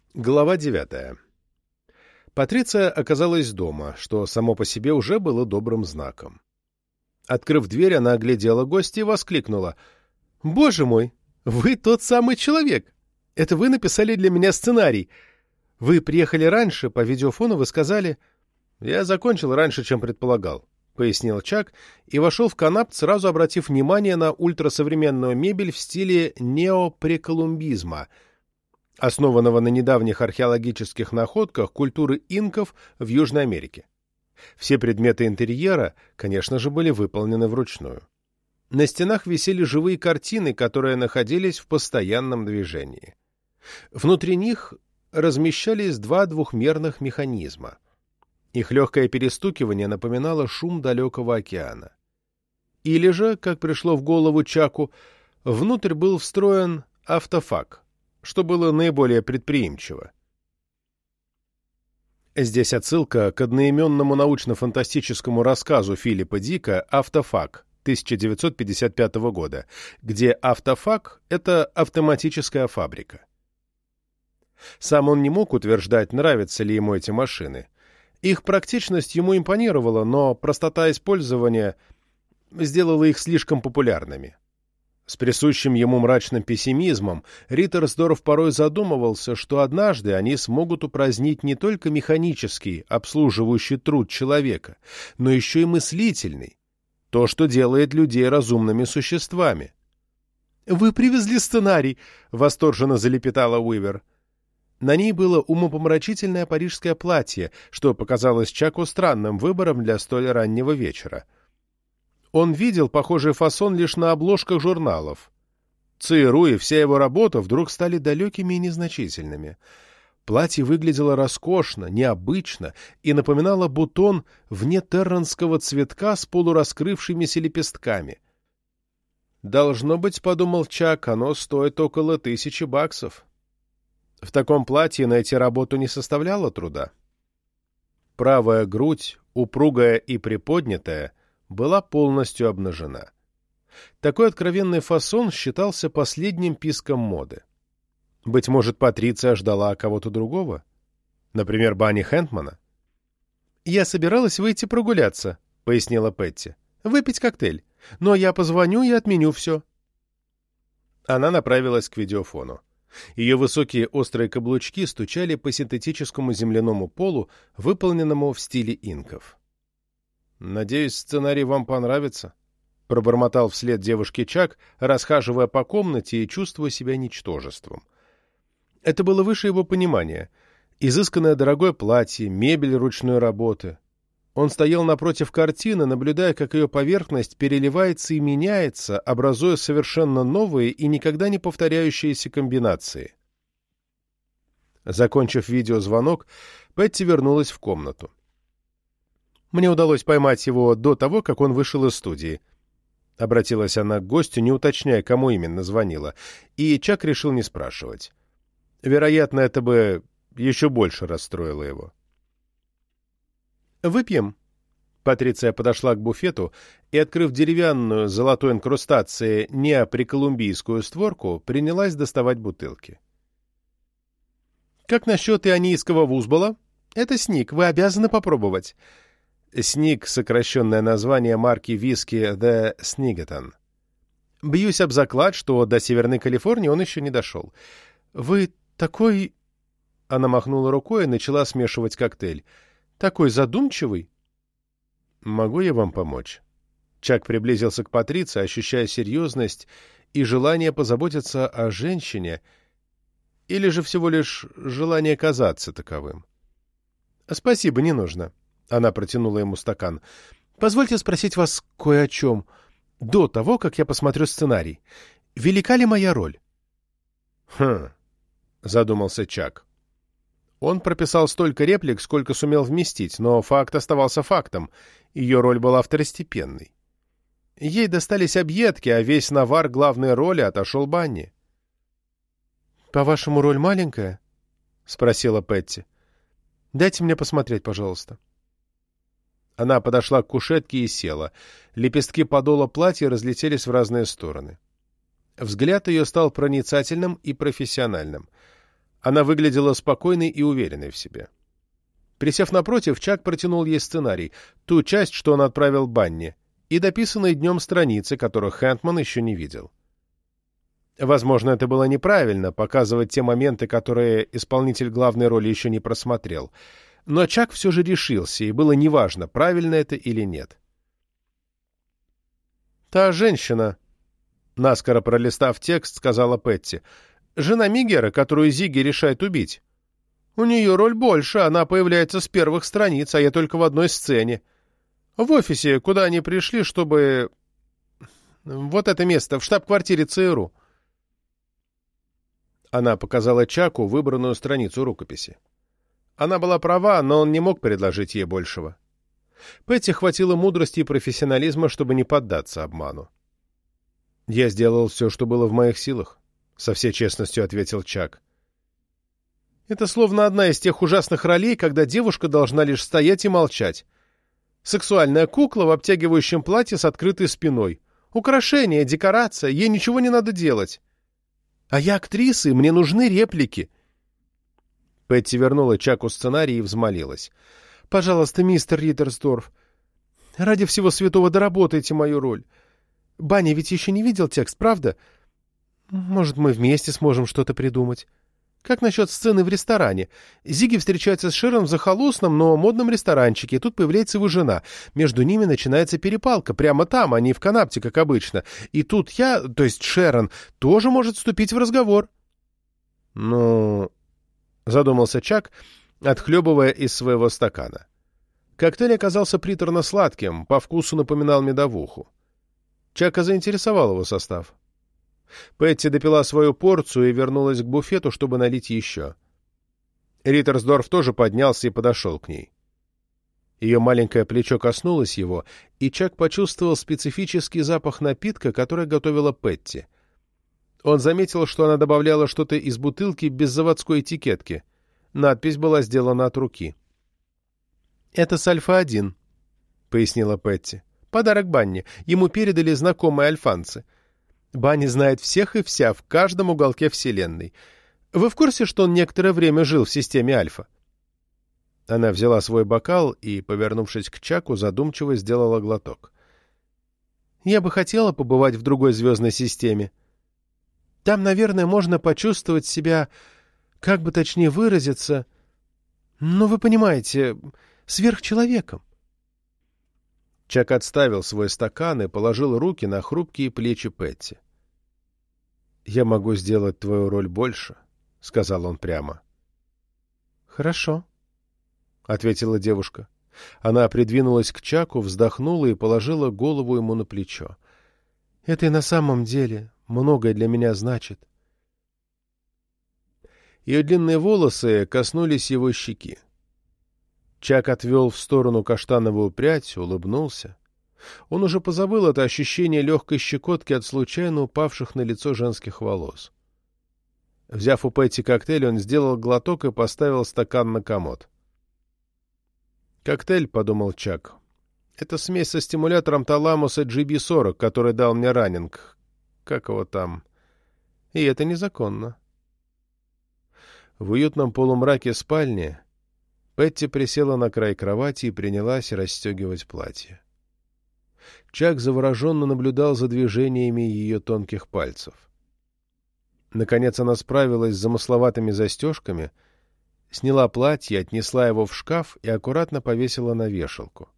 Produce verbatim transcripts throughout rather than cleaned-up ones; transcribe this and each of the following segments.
Глава девятая. Патриция оказалась дома, что само по себе уже было добрым знаком. Открыв дверь, она оглядела гостя и воскликнула: «Боже мой, вы тот самый человек! Это вы написали для меня сценарий. Вы приехали раньше, по видеофону вы сказали...» «Я закончил раньше, чем предполагал», — пояснил Чак и вошел в Конапт, сразу обратив внимание на ультрасовременную мебель в стиле неопреколумбизма, основанного на недавних археологических находках культуры инков в Южной Америке. Все предметы интерьера, конечно же, были выполнены вручную. На стенах висели живые картины, которые находились в постоянном движении. Внутри них размещались два двухмерных механизма. Их легкое перестукивание напоминало шум далекого океана. Или же, как пришло в голову Чаку, внутрь был встроен автофак, что было наиболее предприимчиво. Здесь отсылка к одноименному научно-фантастическому рассказу Филиппа Дика «Автофак» тысяча девятьсот пятьдесят пятого года, где автофак — это автоматическая фабрика. Сам он не мог утверждать, нравятся ли ему эти машины. Их практичность ему импонировала, но простота использования сделала их слишком популярными. С присущим ему мрачным пессимизмом Риттерсдорф порой задумывался, что однажды они смогут упразднить не только механический, обслуживающий труд человека, но еще и мыслительный, то, что делает людей разумными существами. «Вы привезли сценарий!» — восторженно залепетала Уивер. На ней было умопомрачительное парижское платье, что показалось Чаку странным выбором для столь раннего вечера. Он видел похожий фасон лишь на обложках журналов. ЦРУ и вся его работа вдруг стали далекими и незначительными. Платье выглядело роскошно, необычно и напоминало бутон вне терранского цветка с полураскрывшимися лепестками. «Должно быть, — подумал Чак, — оно стоит около тысячи баксов». В таком платье найти работу не составляло труда. Правая грудь, упругая и приподнятая, была полностью обнажена. Такой откровенный фасон считался последним писком моды. Быть может, Патриция ждала кого-то другого? Например, Банни Хэнтмана? «Я собиралась выйти прогуляться», — пояснила Петти. «Выпить коктейль. Но я позвоню и отменю все». Она направилась к видеофону. Ее высокие острые каблучки стучали по синтетическому земляному полу, выполненному в стиле инков. «Надеюсь, сценарий вам понравится», — пробормотал вслед девушке Чак, расхаживая по комнате и чувствуя себя ничтожеством. Это было выше его понимания. Изысканное дорогое платье, мебель ручной работы. Он стоял напротив картины, наблюдая, как ее поверхность переливается и меняется, образуя совершенно новые и никогда не повторяющиеся комбинации. Закончив видеозвонок, Петти вернулась в комнату. «Мне удалось поймать его до того, как он вышел из студии», — обратилась она к гостю, не уточняя, кому именно звонила, и Чак решил не спрашивать. Вероятно, это бы еще больше расстроило его. «Выпьем». Патриция подошла к буфету и, открыв деревянную с золотой инкрустацией неопреколумбийскую створку, принялась доставать бутылки. «Как насчет ионийского вузбола? Это сник, вы обязаны попробовать». Сник — сокращенное название марки виски The Sniggeton. Бьюсь об заклад, что до Северной Калифорнии он еще не дошел. «Вы такой...» Она махнула рукой и начала смешивать коктейль. «Такой задумчивый». «Могу я вам помочь?» Чак приблизился к Патриции, ощущая серьезность и желание позаботиться о женщине, или же всего лишь желание казаться таковым. «Спасибо, не нужно». Она протянула ему стакан. «Позвольте спросить вас кое о чем. До того, как я посмотрю сценарий. Велика ли моя роль?» «Хм...» — задумался Чак. Он прописал столько реплик, сколько сумел вместить, но факт оставался фактом. Ее роль была второстепенной. Ей достались объедки, а весь навар главной роли отошел Банни. «По-вашему, роль маленькая?» — спросила Петти. «Дайте мне посмотреть, пожалуйста». Она подошла к кушетке и села. Лепестки подола платья разлетелись в разные стороны. Взгляд ее стал проницательным и профессиональным. Она выглядела спокойной и уверенной в себе. Присев напротив, Чак протянул ей сценарий, ту часть, что он отправил Банни, и дописанные днем страницы, которых Хэндман еще не видел. Возможно, это было неправильно, показывать те моменты, которые исполнитель главной роли еще не просмотрел. Но Чак все же решился, и было неважно, правильно это или нет. «Та женщина», — наскоро пролистав текст, сказала Петти, — «жена Мигера, которую Зигги решает убить. У нее роль больше, она появляется с первых страниц, а я только в одной сцене. В офисе, куда они пришли, чтобы... Вот это место, в штаб-квартире ЦРУ». Она показала Чаку выбранную страницу рукописи. Она была права, но он не мог предложить ей большего. Петти хватило мудрости и профессионализма, чтобы не поддаться обману. «Я сделал все, что было в моих силах», — со всей честностью ответил Чак. «Это словно одна из тех ужасных ролей, когда девушка должна лишь стоять и молчать. Сексуальная кукла в обтягивающем платье с открытой спиной. Украшение, декорация, ей ничего не надо делать. А я актриса, и мне нужны реплики». Петти вернула Чаку сценарий и взмолилась. «Пожалуйста, мистер Риттерсдорф, ради всего святого доработайте мою роль. Банни ведь еще не видел текст, правда? Может, мы вместе сможем что-то придумать. Как насчет сцены в ресторане? Зигги встречается с Шерон в захолустном, но модном ресторанчике, и тут появляется его жена. Между ними начинается перепалка, прямо там, а не в канапте, как обычно. И тут я, то есть Шерон, тоже может вступить в разговор». «Ну...» — задумался Чак, отхлебывая из своего стакана. Коктейль оказался приторно-сладким, по вкусу напоминал медовуху. Чака заинтересовал его состав. Петти допила свою порцию и вернулась к буфету, чтобы налить еще. Риттерсдорф тоже поднялся и подошел к ней. Ее маленькое плечо коснулось его, и Чак почувствовал специфический запах напитка, который готовила Петти. Он заметил, что она добавляла что-то из бутылки без заводской этикетки. Надпись была сделана от руки. «Это с Альфа-один», — пояснила Петти. «Подарок Банни. Ему передали знакомые альфанцы. Банни знает всех и вся в каждом уголке Вселенной. Вы в курсе, что он некоторое время жил в системе Альфа?» Она взяла свой бокал и, повернувшись к Чаку, задумчиво сделала глоток. «Я бы хотела побывать в другой звездной системе. Там, наверное, можно почувствовать себя, как бы точнее выразиться, ну, вы понимаете, сверхчеловеком». Чак отставил свой стакан и положил руки на хрупкие плечи Петти. «Я могу сделать твою роль больше», — сказал он прямо. «Хорошо», — ответила девушка. Она придвинулась к Чаку, вздохнула и положила голову ему на плечо. «Это и на самом деле многое для меня значит». Ее длинные волосы коснулись его щеки. Чак отвел в сторону каштановую прядь, улыбнулся. Он уже позабыл это ощущение легкой щекотки от случайно упавших на лицо женских волос. Взяв у Петти коктейль, он сделал глоток и поставил стакан на комод. «Коктейль», — подумал Чак, — «это смесь со стимулятором таламуса джи би сорок, который дал мне раннинг. Как его там? И это незаконно». В уютном полумраке спальни Петти присела на край кровати и принялась расстегивать платье. Чак завороженно наблюдал за движениями ее тонких пальцев. Наконец она справилась с замысловатыми застежками, сняла платье, отнесла его в шкаф и аккуратно повесила на вешалку.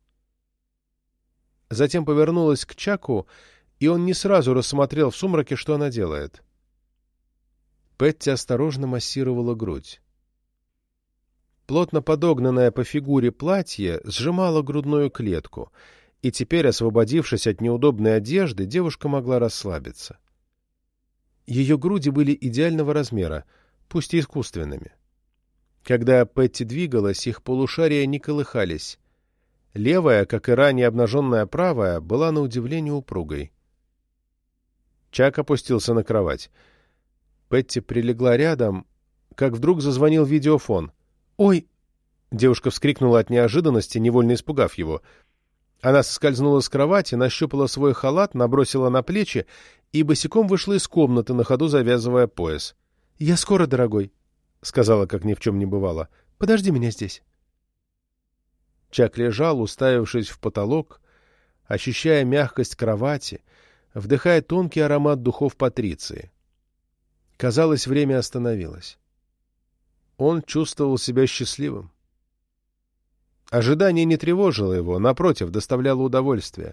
Затем повернулась к Чаку, и он не сразу рассмотрел в сумраке, что она делает. Петти осторожно массировала грудь. Плотно подогнанное по фигуре платье сжимало грудную клетку, и теперь, освободившись от неудобной одежды, девушка могла расслабиться. Ее груди были идеального размера, пусть и искусственными. Когда Петти двигалась, их полушария не колыхались. Левая, как и ранее обнаженная правая, была на удивление упругой. Чак опустился на кровать. Петти прилегла рядом, как вдруг зазвонил видеофон. «Ой!» — девушка вскрикнула от неожиданности, невольно испугав его. Она соскользнула с кровати, нащупала свой халат, набросила на плечи и босиком вышла из комнаты, на ходу завязывая пояс. «Я скоро, дорогой!» — сказала, как ни в чем не бывало. — Подожди меня здесь. Чак лежал, уставившись в потолок, ощущая мягкость кровати, вдыхая тонкий аромат духов Патриции. Казалось, время остановилось. Он чувствовал себя счастливым. Ожидание не тревожило его, напротив, доставляло удовольствие.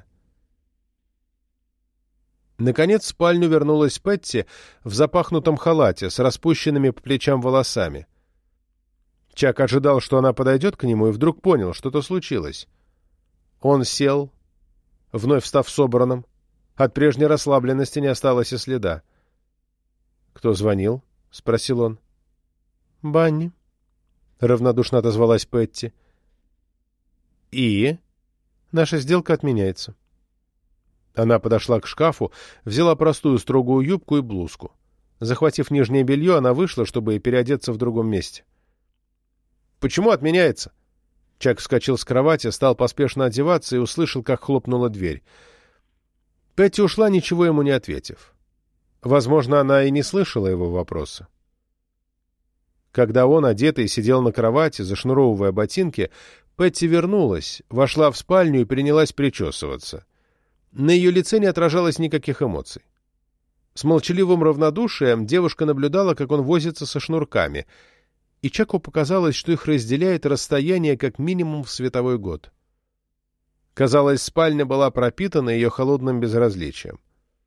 Наконец в спальню вернулась Петти в запахнутом халате с распущенными по плечам волосами. Чак ожидал, что она подойдет к нему, и вдруг понял, что-то случилось. Он сел, вновь став собранным. От прежней расслабленности не осталось и следа. «Кто звонил?» — спросил он. «Банни», — равнодушно отозвалась Петти. «И?» «Наша сделка отменяется». Она подошла к шкафу, взяла простую строгую юбку и блузку. Захватив нижнее белье, она вышла, чтобы переодеться в другом месте. «Почему отменяется?» Чак вскочил с кровати, стал поспешно одеваться и услышал, как хлопнула дверь. Петти ушла, ничего ему не ответив. Возможно, она и не слышала его вопроса. Когда он, одетый, сидел на кровати, зашнуровывая ботинки, Петти вернулась, вошла в спальню и принялась причесываться. На ее лице не отражалось никаких эмоций. С молчаливым равнодушием девушка наблюдала, как он возится со шнурками, и Чаку показалось, что их разделяет расстояние как минимум в световой год. Казалось, спальня была пропитана ее холодным безразличием.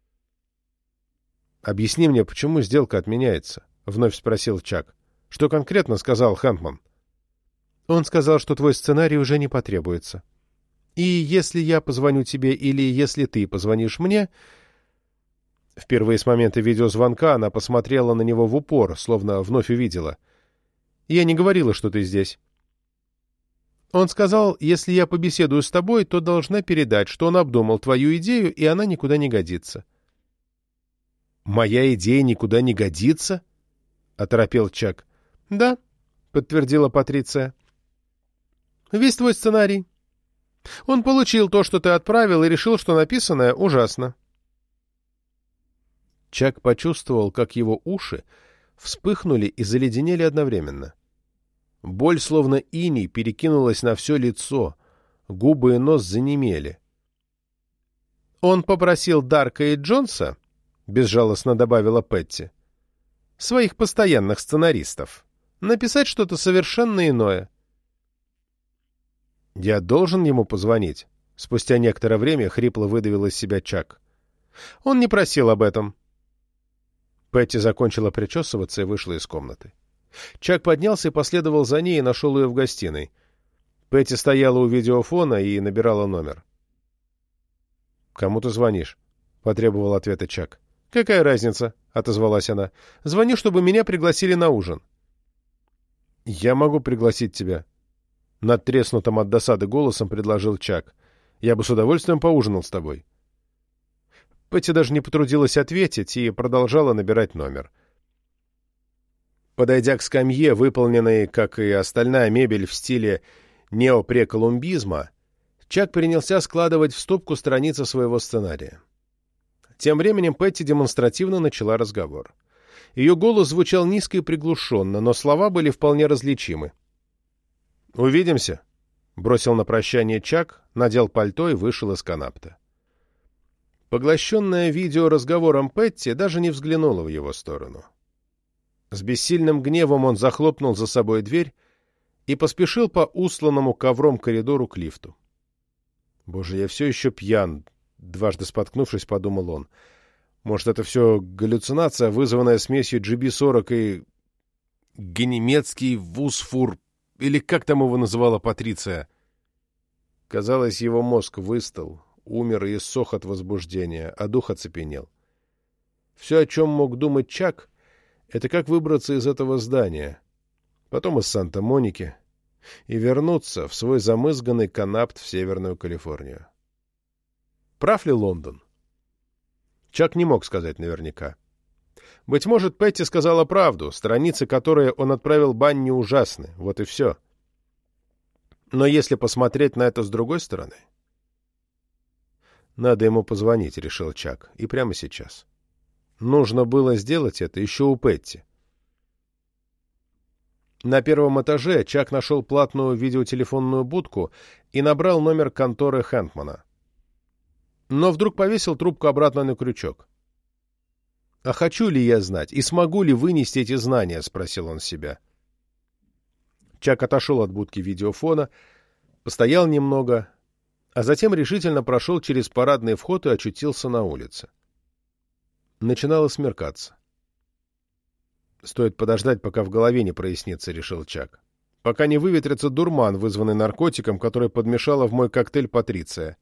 «Объясни мне, почему сделка отменяется?» — вновь спросил Чак. «Что конкретно сказал Хэнтман?» «Он сказал, что твой сценарий уже не потребуется. И если я позвоню тебе или если ты позвонишь мне...» Впервые с момента видеозвонка она посмотрела на него в упор, словно вновь увидела. «Я не говорила, что ты здесь». Он сказал, если я побеседую с тобой, то должна передать, что он обдумал твою идею, и она никуда не годится. «Моя идея никуда не годится?» — оторопел Чак. «Да», — подтвердила Патриция. «Весь твой сценарий. Он получил то, что ты отправил, и решил, что написанное ужасно». Чак почувствовал, как его уши вспыхнули и заледенели одновременно. Боль, словно иней, перекинулась на все лицо, губы и нос занемели. «Он попросил Дарка и Джонса, — безжалостно добавила Петти, — своих постоянных сценаристов, написать что-то совершенно иное». «Я должен ему позвонить?» — спустя некоторое время хрипло выдавил из себя Чак. «Он не просил об этом». Петти закончила причесываться и вышла из комнаты. Чак поднялся и последовал за ней и нашел ее в гостиной. Петти стояла у видеофона и набирала номер. «Кому ты звонишь?» — потребовал ответа Чак. «Какая разница?» — отозвалась она. «Звоню, чтобы меня пригласили на ужин». «Я могу пригласить тебя», — надтреснутым от досады голосом предложил Чак. «Я бы с удовольствием поужинал с тобой». Петти даже не потрудилась ответить и продолжала набирать номер. Подойдя к скамье, выполненной, как и остальная мебель, в стиле неопреколумбизма, Чак принялся складывать в стопку страницы своего сценария. Тем временем Петти демонстративно начала разговор. Ее голос звучал низко и приглушенно, но слова были вполне различимы. «Увидимся», — бросил на прощание Чак, надел пальто и вышел из канапта. Поглощенная видеоразговором Петти даже не взглянула в его сторону. С бессильным гневом он захлопнул за собой дверь и поспешил по устланному ковром коридору к лифту. «Боже, я все еще пьян», — дважды споткнувшись, подумал он. «Может, это все галлюцинация, вызванная смесью джи би сорок и... ганемецкий вусфур, или как там его называла Патриция?» Казалось, его мозг выстыл, умер и иссох от возбуждения, а дух оцепенел. Все, о чем мог думать Чак, это как выбраться из этого здания, потом из Санта-Моники и вернуться в свой замызганный канапт в Северную Калифорнию. Прав ли Лондон? Чак не мог сказать наверняка. Быть может, Петти сказала правду, страницы, которые он отправил Банни, ужасны, вот и все. Но если посмотреть на это с другой стороны... «Надо ему позвонить», — решил Чак, — и прямо сейчас. Нужно было сделать это еще у Петти. На первом этаже Чак нашел платную видеотелефонную будку и набрал номер конторы Хэнтмана. Но вдруг повесил трубку обратно на крючок. «А хочу ли я знать, и смогу ли вынести эти знания?» — спросил он себя. Чак отошел от будки видеофона, постоял немного, а затем решительно прошел через парадный вход и очутился на улице. Начинало смеркаться. «Стоит подождать, пока в голове не прояснится», — решил Чак. «Пока не выветрится дурман, вызванный наркотиком, который подмешала в мой коктейль Патриция».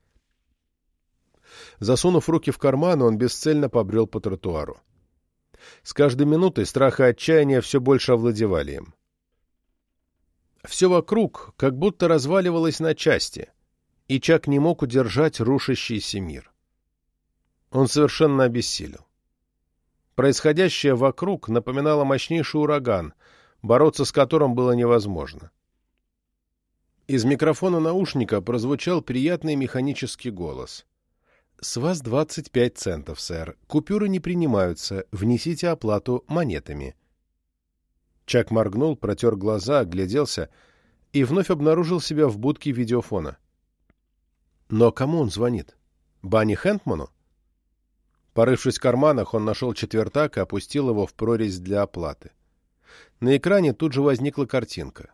Засунув руки в карманы, он бесцельно побрел по тротуару. С каждой минутой страх и отчаяние все больше овладевали им. Все вокруг как будто разваливалось на части, и Чак не мог удержать рушащийся мир. Он совершенно обессилел. Происходящее вокруг напоминало мощнейший ураган, бороться с которым было невозможно. Из микрофона наушника прозвучал приятный механический голос. «С вас двадцать пять центов, сэр. Купюры не принимаются. Внесите оплату монетами». Чак моргнул, протер глаза, огляделся и вновь обнаружил себя в будке видеофона. Но кому он звонит? Банни Хэнтману? Порывшись в карманах, он нашел четвертак и опустил его в прорезь для оплаты. На экране тут же возникла картинка.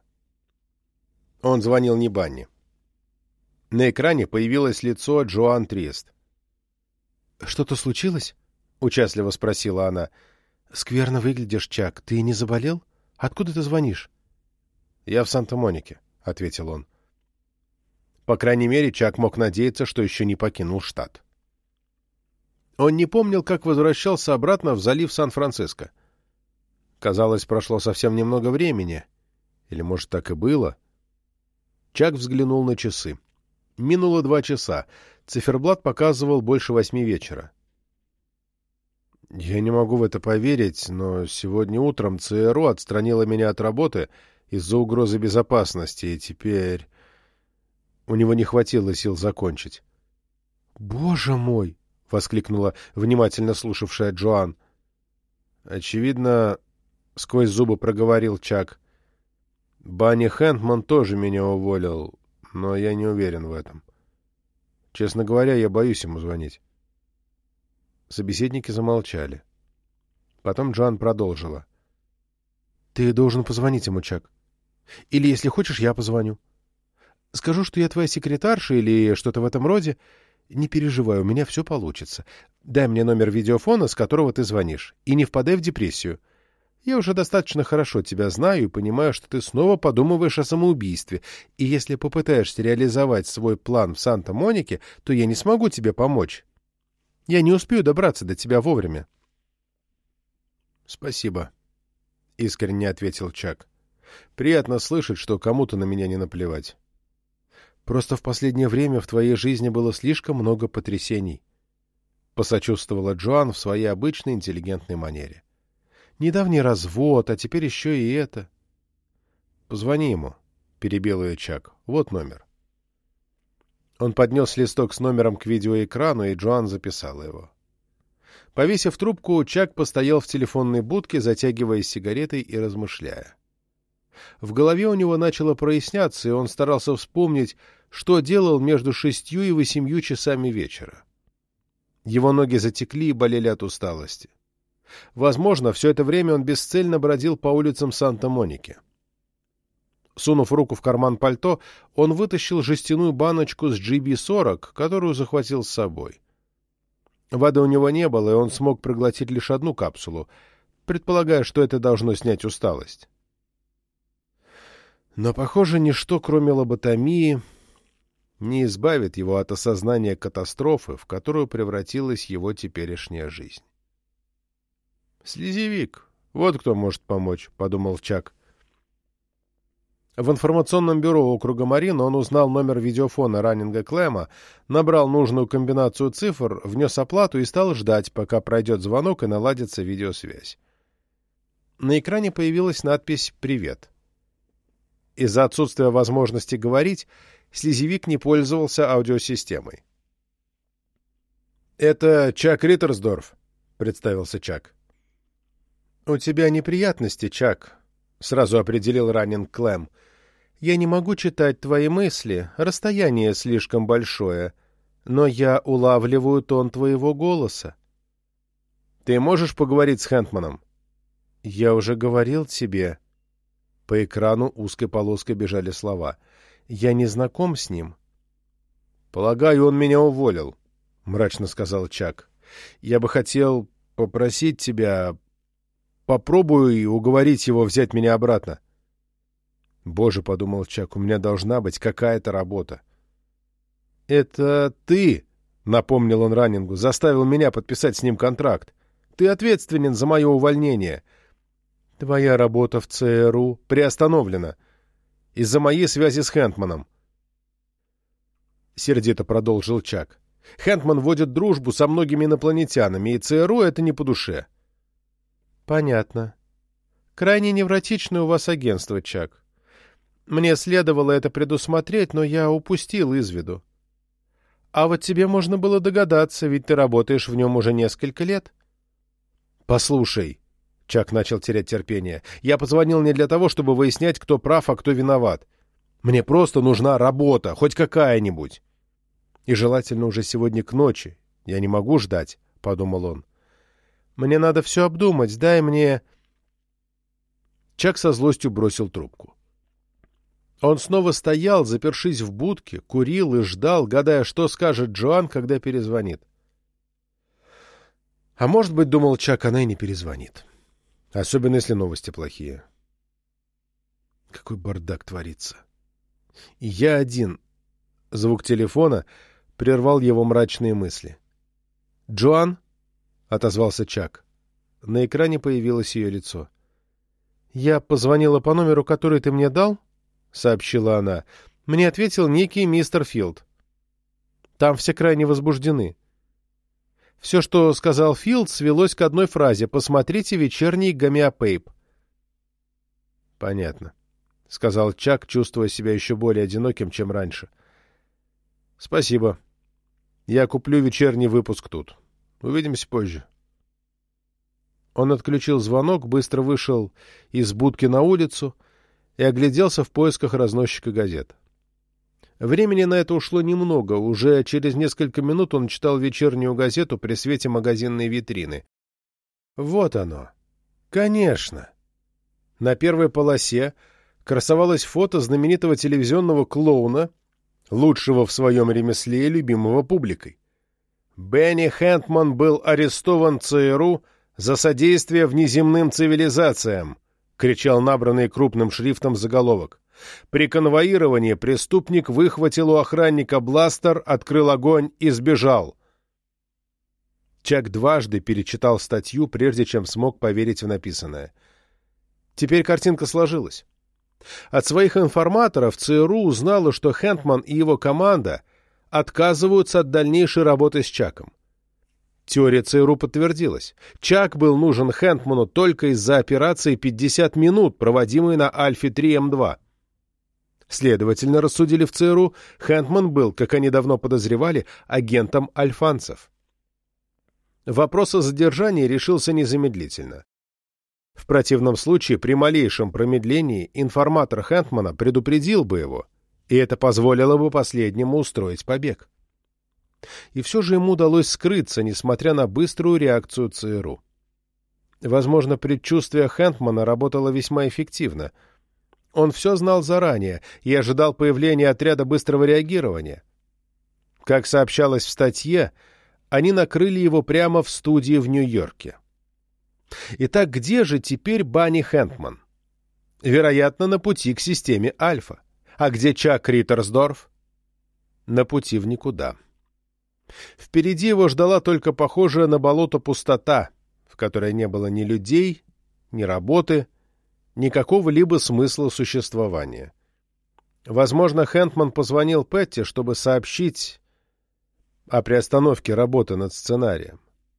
Он звонил не Банни. На экране появилось лицо Джоан Триест. «Что-то случилось?» — участливо спросила она. «Скверно выглядишь, Чак. Ты не заболел? Откуда ты звонишь?» «Я в Санта-Монике», — ответил он. По крайней мере, Чак мог надеяться, что еще не покинул штат. Он не помнил, как возвращался обратно в залив Сан-Франциско. Казалось, прошло совсем немного времени. Или, может, так и было? Чак взглянул на часы. Минуло два часа. Циферблат показывал больше восьми вечера. «Я не могу в это поверить, но сегодня утром ЦРУ отстранила меня от работы из-за угрозы безопасности, и теперь...» У него не хватило сил закончить. «Боже мой!» — воскликнула внимательно слушавшая Джоан. «Очевидно, — сквозь зубы проговорил Чак, — Банни Хэнтман тоже меня уволил, но я не уверен в этом. Честно говоря, я боюсь ему звонить». Собеседники замолчали. Потом Джоан продолжила. «Ты должен позвонить ему, Чак. Или, если хочешь, я позвоню. Скажу, что я твоя секретарша или что-то в этом роде. Не переживай, у меня все получится. Дай мне номер видеофона, с которого ты звонишь, и не впадай в депрессию. Я уже достаточно хорошо тебя знаю и понимаю, что ты снова подумываешь о самоубийстве, и если попытаешься реализовать свой план в Санта-Монике, то я не смогу тебе помочь. Я не успею добраться до тебя вовремя». «Спасибо», — искренне ответил Чак. «Приятно слышать, что кому-то на меня не наплевать. Просто в последнее время в твоей жизни было слишком много потрясений», — посочувствовала Джоан в своей обычной интеллигентной манере. «Недавний развод, а теперь еще и это». «Позвони ему», — перебил ее Чак. «Вот номер». Он поднес листок с номером к видеоэкрану, и Джоан записала его. Повесив трубку, Чак постоял в телефонной будке, затягиваясь сигаретой и размышляя. В голове у него начало проясняться, и он старался вспомнить, что делал между шестью и восемью часами вечера. Его ноги затекли и болели от усталости. Возможно, все это время он бесцельно бродил по улицам Санта-Моники. Сунув руку в карман пальто, он вытащил жестяную баночку с джи би сорок, которую захватил с собой. Воды у него не было, и он смог проглотить лишь одну капсулу, предполагая, что это должно снять усталость. Но, похоже, ничто, кроме лоботомии, не избавит его от осознания катастрофы, в которую превратилась его теперешняя жизнь. «Слизевик, вот кто может помочь», — подумал Чак. В информационном бюро округа Марин он узнал номер видеофона Раннинга Клэма, набрал нужную комбинацию цифр, внес оплату и стал ждать, пока пройдет звонок и наладится видеосвязь. На экране появилась надпись «Привет». Из-за отсутствия возможности говорить, слизевик не пользовался аудиосистемой. «Это Чак Риттерсдорф», — представился Чак. «У тебя неприятности, Чак», — сразу определил Раннинг Клэм. «Я не могу читать твои мысли, расстояние слишком большое, но я улавливаю тон твоего голоса». «Ты можешь поговорить с Хэнтманом?» «Я уже говорил тебе». По экрану узкой полоской бежали слова. «Я не знаком с ним». «Полагаю, он меня уволил», — мрачно сказал Чак. «Я бы хотел попросить тебя... Попробую и уговорить его взять меня обратно». «Боже», — подумал Чак, — «у меня должна быть какая-то работа». «Это ты», — напомнил он Раннингу, — «заставил меня подписать с ним контракт. Ты ответственен за мое увольнение. Твоя работа в ЦРУ приостановлена из-за моей связи с Хэнтманом». Сердито продолжил Чак. «Хэнтман водит дружбу со многими инопланетянами, и ЦРУ это не по душе». «Понятно. Крайне невротичное у вас агентство, Чак. Мне следовало это предусмотреть, но я упустил из виду. А вот тебе можно было догадаться, ведь ты работаешь в нем уже несколько лет». «Послушай», — Чак начал терять терпение, — «я позвонил не для того, чтобы выяснять, кто прав, а кто виноват. Мне просто нужна работа, хоть какая-нибудь. И желательно уже сегодня к ночи. Я не могу ждать», — подумал он. «Мне надо все обдумать, дай мне...» Чак со злостью бросил трубку. Он снова стоял, запершись в будке, курил и ждал, гадая, что скажет Джоан, когда перезвонит. А может быть, думал Чак, она и не перезвонит. Особенно, если новости плохие. Какой бардак творится. И я один. Звук телефона прервал его мрачные мысли. «Джоан?» — отозвался Чак. На экране появилось ее лицо. «Я позвонила по номеру, который ты мне дал?» — сообщила она. «Мне ответил некий мистер Филд. Там все крайне возбуждены. Все, что сказал Филд, свелось к одной фразе: «Посмотрите вечерний гомеопейп». «Понятно», — сказал Чак, чувствуя себя еще более одиноким, чем раньше. «Спасибо. Я куплю вечерний выпуск тут. Увидимся позже». Он отключил звонок, быстро вышел из будки на улицу и огляделся в поисках разносчика газет. Времени на это ушло немного. Уже через несколько минут он читал вечернюю газету при свете магазинной витрины. Вот оно. Конечно. На первой полосе красовалось фото знаменитого телевизионного клоуна, лучшего в своем ремесле и любимого публикой. Бенни Хэнтман был арестован ЦРУ за содействие внеземным цивилизациям, кричал набранный крупным шрифтом заголовок. При конвоировании преступник выхватил у охранника бластер, открыл огонь и сбежал. Чак дважды перечитал статью, прежде чем смог поверить в написанное. Теперь картинка сложилась. От своих информаторов ЦРУ узнала, что Хэнтман и его команда отказываются от дальнейшей работы с Чаком. Теория ЦРУ подтвердилась. Чак был нужен Хэнтману только из-за операции пятьдесят минут, проводимой на Альфе три Эм два. Следовательно, рассудили в ЦРУ, Хэнтман был, как они давно подозревали, агентом альфанцев. Вопрос о задержании решился незамедлительно. В противном случае, при малейшем промедлении, информатор Хэнтмана предупредил бы его, и это позволило бы последнему устроить побег. И все же ему удалось скрыться, несмотря на быструю реакцию ЦРУ. Возможно, предчувствие Хэнтмана работало весьма эффективно. Он все знал заранее и ожидал появления отряда быстрого реагирования. Как сообщалось в статье, они накрыли его прямо в студии в Нью-Йорке. Итак, где же теперь Банни Хэнтман? Вероятно, на пути к системе Альфа. А где Чак Риттерсдорф? На пути в никуда. Впереди его ждала только похожая на болото пустота, в которой не было ни людей, ни работы, ни какого-либо смысла существования. Возможно, Хэнтман позвонил Петти, чтобы сообщить о приостановке работы над сценарием.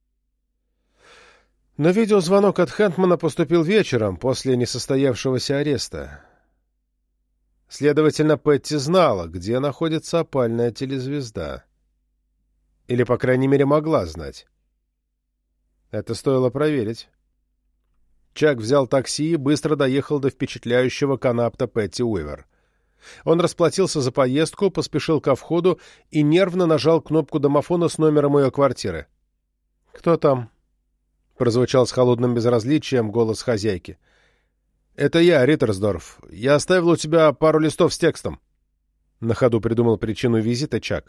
Но видеозвонок от Хэнтмана поступил вечером, после несостоявшегося ареста. Следовательно, Петти знала, где находится опальная телезвезда. Или, по крайней мере, могла знать. Это стоило проверить. Чак взял такси и быстро доехал до впечатляющего канапта Пэтти Уивер. Он расплатился за поездку, поспешил ко входу и нервно нажал кнопку домофона с номером ее квартиры. «Кто там?» — прозвучал с холодным безразличием голос хозяйки. «Это я, Риттерсдорф. Я оставил у тебя пару листов с текстом». На ходу придумал причину визита Чак.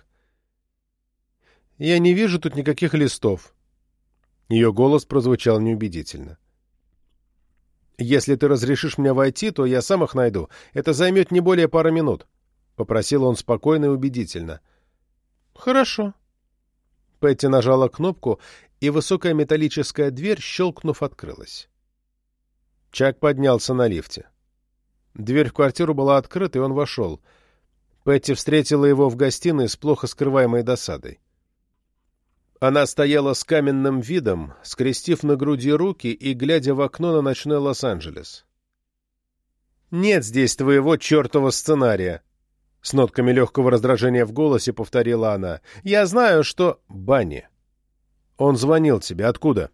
«Я не вижу тут никаких листов». Ее голос прозвучал неубедительно. «Если ты разрешишь мне войти, то я сам их найду. Это займет не более пары минут», — попросил он спокойно и убедительно. «Хорошо». Пэтти нажала кнопку, и высокая металлическая дверь, щелкнув, открылась. Чак поднялся на лифте. Дверь в квартиру была открыта, и он вошел. Пэтти встретила его в гостиной с плохо скрываемой досадой. Она стояла с каменным видом, скрестив на груди руки и глядя в окно на ночной Лос-Анджелес. «Нет здесь твоего чертова сценария!» С нотками легкого раздражения в голосе повторила она. «Я знаю, что...» «Банни, он звонил тебе. Откуда?»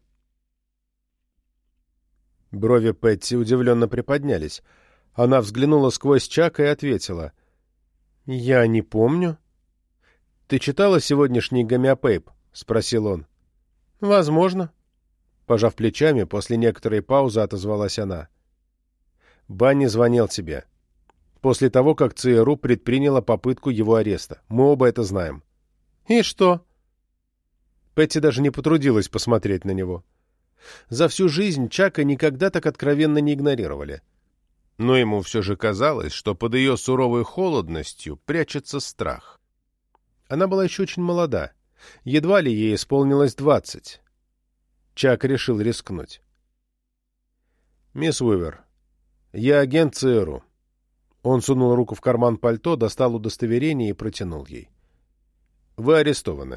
Брови Пэтти удивленно приподнялись. Она взглянула сквозь Чака и ответила. «Я не помню». «Ты читала сегодняшний гомеопейп?» — спросил он. «Возможно». Пожав плечами, после некоторой паузы отозвалась она. «Банни звонил тебе. После того, как ЦРУ предприняла попытку его ареста. Мы оба это знаем». «И что?» Пэтти даже не потрудилась посмотреть на него. За всю жизнь Чака никогда так откровенно не игнорировали. Но ему все же казалось, что под ее суровой холодностью прячется страх. Она была еще очень молода. Едва ли ей исполнилось двадцать. Чак решил рискнуть. «Мисс Уивер, я агент ЦРУ». Он сунул руку в карман пальто, достал удостоверение и протянул ей. «Вы арестованы».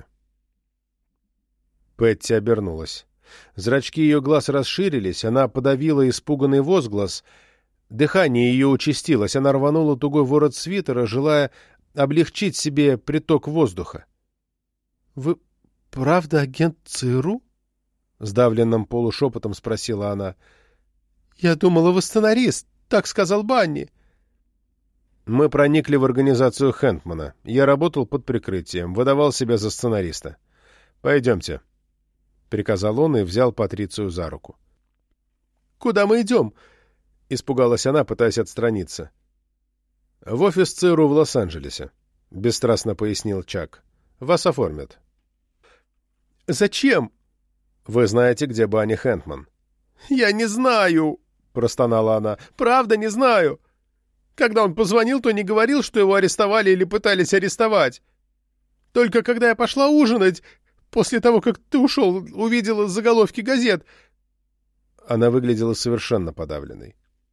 Пэтти обернулась. Зрачки ее глаз расширились, она подавила испуганный возглас. Дыхание ее участилось, она рванула тугой ворот свитера, желая облегчить себе приток воздуха. «Вы правда агент ЦРУ?» — сдавленным полушепотом спросила она. «Я думала, вы сценарист, так сказал Банни». «Мы проникли в организацию Хэнтмана. Я работал под прикрытием, выдавал себя за сценариста. Пойдемте», — приказал он и взял Патрицию за руку. «Куда мы идем?» — испугалась она, пытаясь отстраниться. «В офис ЦРУ в Лос-Анджелесе», — бесстрастно пояснил Чак. «Вас оформят». «Зачем?» «Вы знаете, где Банни Хэнтман». «Я не знаю», — простонала она. «Правда не знаю. Когда он позвонил, то не говорил, что его арестовали или пытались арестовать. Только когда я пошла ужинать, после того, как ты ушел, увидела заголовки газет». Она выглядела совершенно подавленной.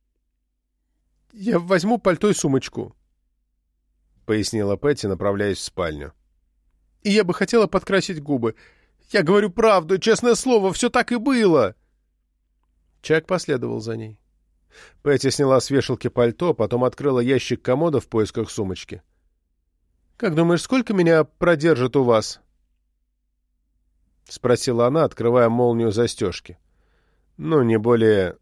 «Я возьму пальто и сумочку», — пояснила Пэтти, направляясь в спальню. «И я бы хотела подкрасить губы. Я говорю правду, честное слово, все так и было». Чак последовал за ней. Пэтти сняла с вешалки пальто, потом открыла ящик комода в поисках сумочки. «Как думаешь, сколько меня продержит у вас?» — спросила она, открывая молнию застежки. «Ну, не более...»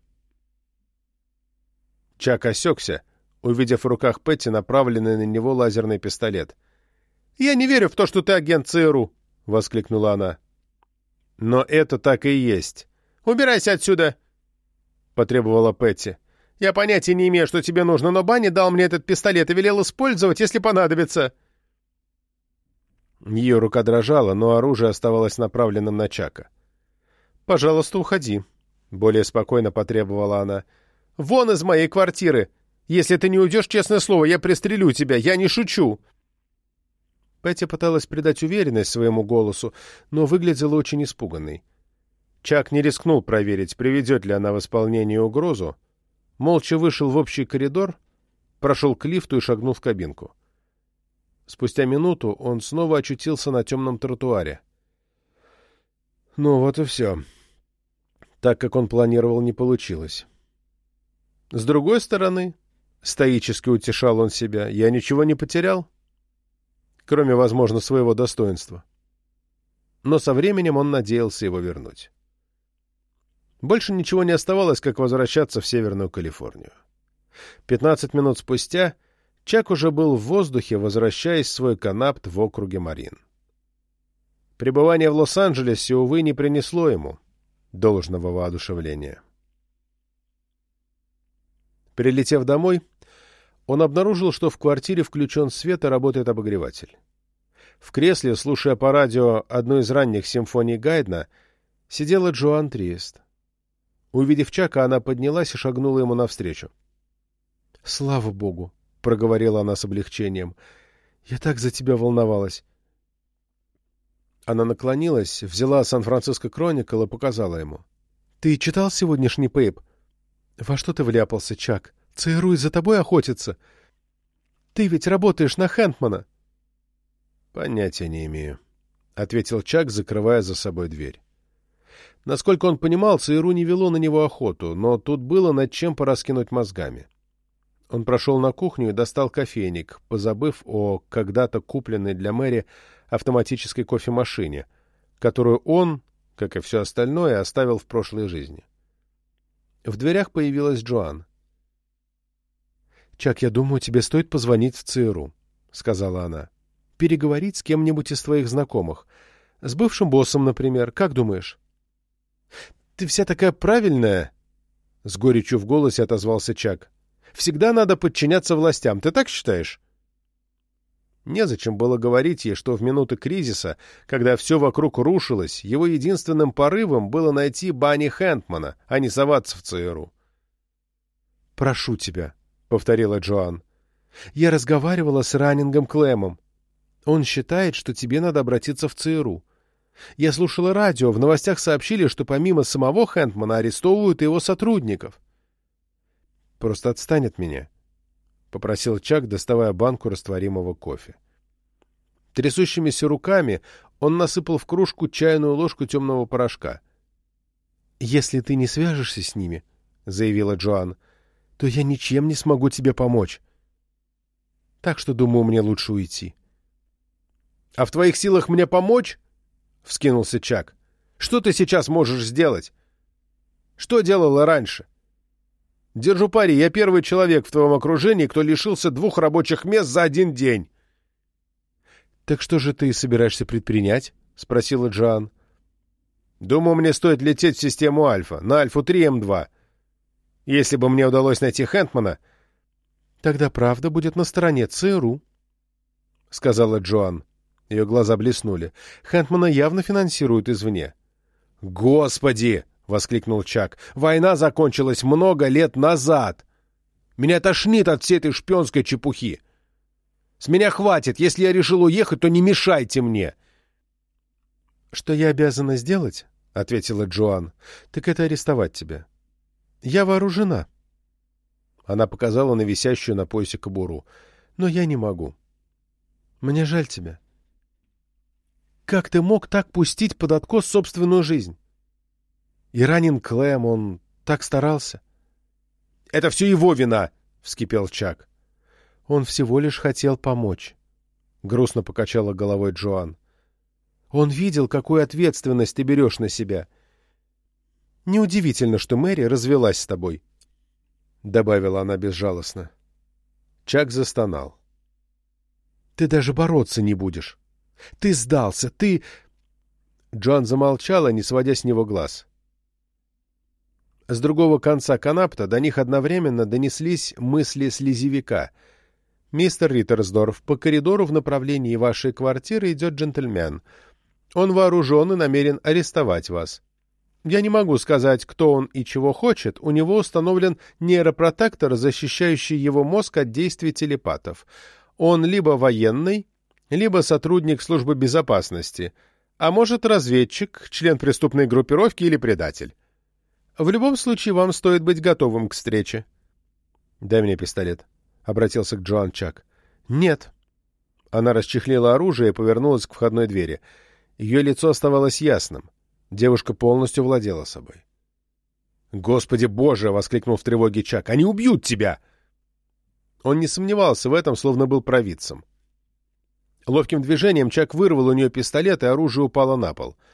Чак осекся, увидев в руках Пэтти направленный на него лазерный пистолет. «Я не верю в то, что ты агент ЦРУ!» — воскликнула она. «Но это так и есть!» «Убирайся отсюда!» — потребовала Пэтти. «Я понятия не имею, что тебе нужно, но Банни дал мне этот пистолет и велел использовать, если понадобится!» Ее рука дрожала, но оружие оставалось направленным на Чака. «Пожалуйста, уходи», — более спокойно потребовала она. «Вон из моей квартиры! Если ты не уйдешь, честное слово, я пристрелю тебя, я не шучу!» Пэтти пыталась придать уверенность своему голосу, но выглядела очень испуганной. Чак не рискнул проверить, приведет ли она в исполнение угрозу, молча вышел в общий коридор, прошел к лифту и шагнул в кабинку. Спустя минуту он снова очутился на темном тротуаре. Ну вот и все. Так, как он планировал, не получилось. С другой стороны, стоически утешал он себя, я ничего не потерял, кроме, возможно, своего достоинства. Но со временем он надеялся его вернуть. Больше ничего не оставалось, как возвращаться в Северную Калифорнию. Пятнадцать минут спустя Чак уже был в воздухе, возвращаясь в свой Канапт в округе Марин. Пребывание в Лос-Анджелесе, увы, не принесло ему должного воодушевления. Прилетев домой, он обнаружил, что в квартире включен свет и работает обогреватель. В кресле, слушая по радио одну из ранних симфоний Гайдна, сидела Джоан Триест. Увидев Чака, она поднялась и шагнула ему навстречу. — Слава богу! — проговорила она с облегчением. — Я так за тебя волновалась. Она наклонилась, взяла «Сан-Франциско Кроникл» и показала ему. — Ты читал сегодняшний пейп? — Во что ты вляпался, Чак? ЦРУ за тобой охотится. Ты ведь работаешь на Хэнтмана. — Понятия не имею, — ответил Чак, закрывая за собой дверь. Насколько он понимал, ЦРУ не вело на него охоту, но тут было над чем пораскинуть мозгами. Он прошел на кухню и достал кофейник, позабыв о когда-то купленной для Мэри автоматической кофемашине, которую он, как и все остальное, оставил в прошлой жизни. В дверях появилась Джоан. — Чак, я думаю, тебе стоит позвонить в ЦРУ, — сказала она. — Переговорить с кем-нибудь из твоих знакомых. С бывшим боссом, например. Как думаешь? — Ты вся такая правильная, — с горечью в голосе отозвался Чак. — Всегда надо подчиняться властям. Ты так считаешь? Незачем было говорить ей, что в минуты кризиса, когда все вокруг рушилось, его единственным порывом было найти Банни Хэнтмана, а не соваться в ЦРУ. — Прошу тебя, — повторила Джоан. — Я разговаривала с Раннингом Клэмом. Он считает, что тебе надо обратиться в ЦРУ. Я слушала радио, в новостях сообщили, что помимо самого Хэнтмана арестовывают и его сотрудников. — Просто отстань от меня, — попросил Чак, доставая банку растворимого кофе. Трясущимися руками он насыпал в кружку чайную ложку темного порошка. — Если ты не свяжешься с ними, — заявила Джоан, — то я ничем не смогу тебе помочь. Так что, думаю, мне лучше уйти. — А в твоих силах мне помочь? — вскинулся Чак. — Что ты сейчас можешь сделать? Что делала раньше? Держу пари, я первый человек в твоем окружении, кто лишился двух рабочих мест за один день. — Так что же ты собираешься предпринять? — спросила Джоан. — Думаю, мне стоит лететь в систему Альфа, на Альфу три М два. Если бы мне удалось найти Хэнтмана... — Тогда правда будет на стороне ЦРУ, — сказала Джоан. Ее глаза блеснули. — Хэнтмана явно финансируют извне. — Господи! — воскликнул Чак. — Война закончилась много лет назад. Меня тошнит от всей этой шпионской чепухи. С меня хватит. Если я решил уехать, то не мешайте мне. — Что я обязана сделать, — ответила Джоан, — так это арестовать тебя. Я вооружена. Она показала на висящую на поясе кобуру. — Но я не могу. Мне жаль тебя. Как ты мог так пустить под откос собственную жизнь? И Раннинг Клэм, он так старался. — Это все его вина! — вскипел Чак. — Он всего лишь хотел помочь. Грустно покачала головой Джоан. Он видел, какую ответственность ты берешь на себя. Неудивительно, что Мэри развелась с тобой, — добавила она безжалостно. Чак застонал. — Ты даже бороться не будешь. Ты сдался, ты... Джоан замолчала, не сводя с него глаз. С другого конца Канапта до них одновременно донеслись мысли слезевика. «Мистер Риттерсдорф, по коридору в направлении вашей квартиры идет джентльмен. Он вооружен и намерен арестовать вас. Я не могу сказать, кто он и чего хочет. У него установлен нейропротектор, защищающий его мозг от действий телепатов. Он либо военный, либо сотрудник службы безопасности, а может разведчик, член преступной группировки или предатель. В любом случае вам стоит быть готовым к встрече. — Дай мне пистолет, — обратился к Джоан Чак. — Нет. Она расчехлила оружие и повернулась к входной двери. Ее лицо оставалось ясным. Девушка полностью владела собой. — Господи боже! — воскликнул в тревоге Чак. — Они убьют тебя! Он не сомневался в этом, словно был провидцем. Ловким движением Чак вырвал у нее пистолет, и оружие упало на пол.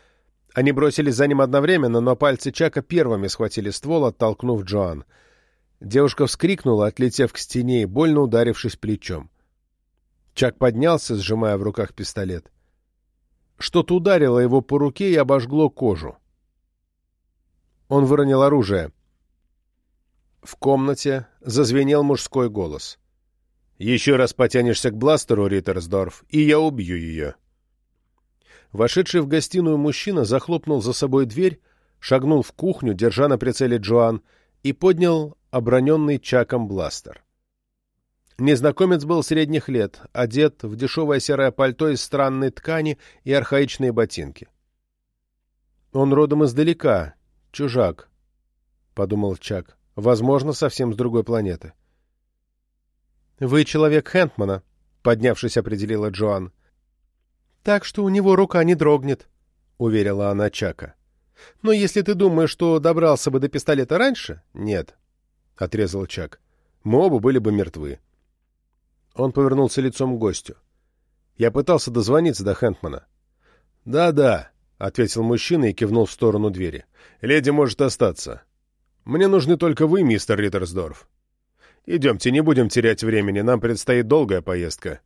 Они бросились за ним одновременно, но пальцы Чака первыми схватили ствол, оттолкнув Джоан. Девушка вскрикнула, отлетев к стене и больно ударившись плечом. Чак поднялся, сжимая в руках пистолет. Что-то ударило его по руке и обожгло кожу. Он выронил оружие. В комнате зазвенел мужской голос. «Еще раз потянешься к бластеру, Риттерсдорф, и я убью ее». Вошедший в гостиную мужчина захлопнул за собой дверь, шагнул в кухню, держа на прицеле Джоан, и поднял оброненный Чаком бластер. Незнакомец был средних лет, одет в дешевое серое пальто из странной ткани и архаичные ботинки. «Он родом издалека, чужак», — подумал Чак, — «возможно, совсем с другой планеты». «Вы человек Хэнтмана», — поднявшись, определила Джоан. «Так что у него рука не дрогнет», — уверила она Чака. «Но если ты думаешь, что добрался бы до пистолета раньше...» «Нет», — отрезал Чак. «Мы оба были бы мертвы». Он повернулся лицом к гостю. «Я пытался дозвониться до Хэнтмана». «Да-да», — ответил мужчина и кивнул в сторону двери. «Леди может остаться. Мне нужны только вы, мистер Риттерсдорф. Идемте, не будем терять времени, нам предстоит долгая поездка».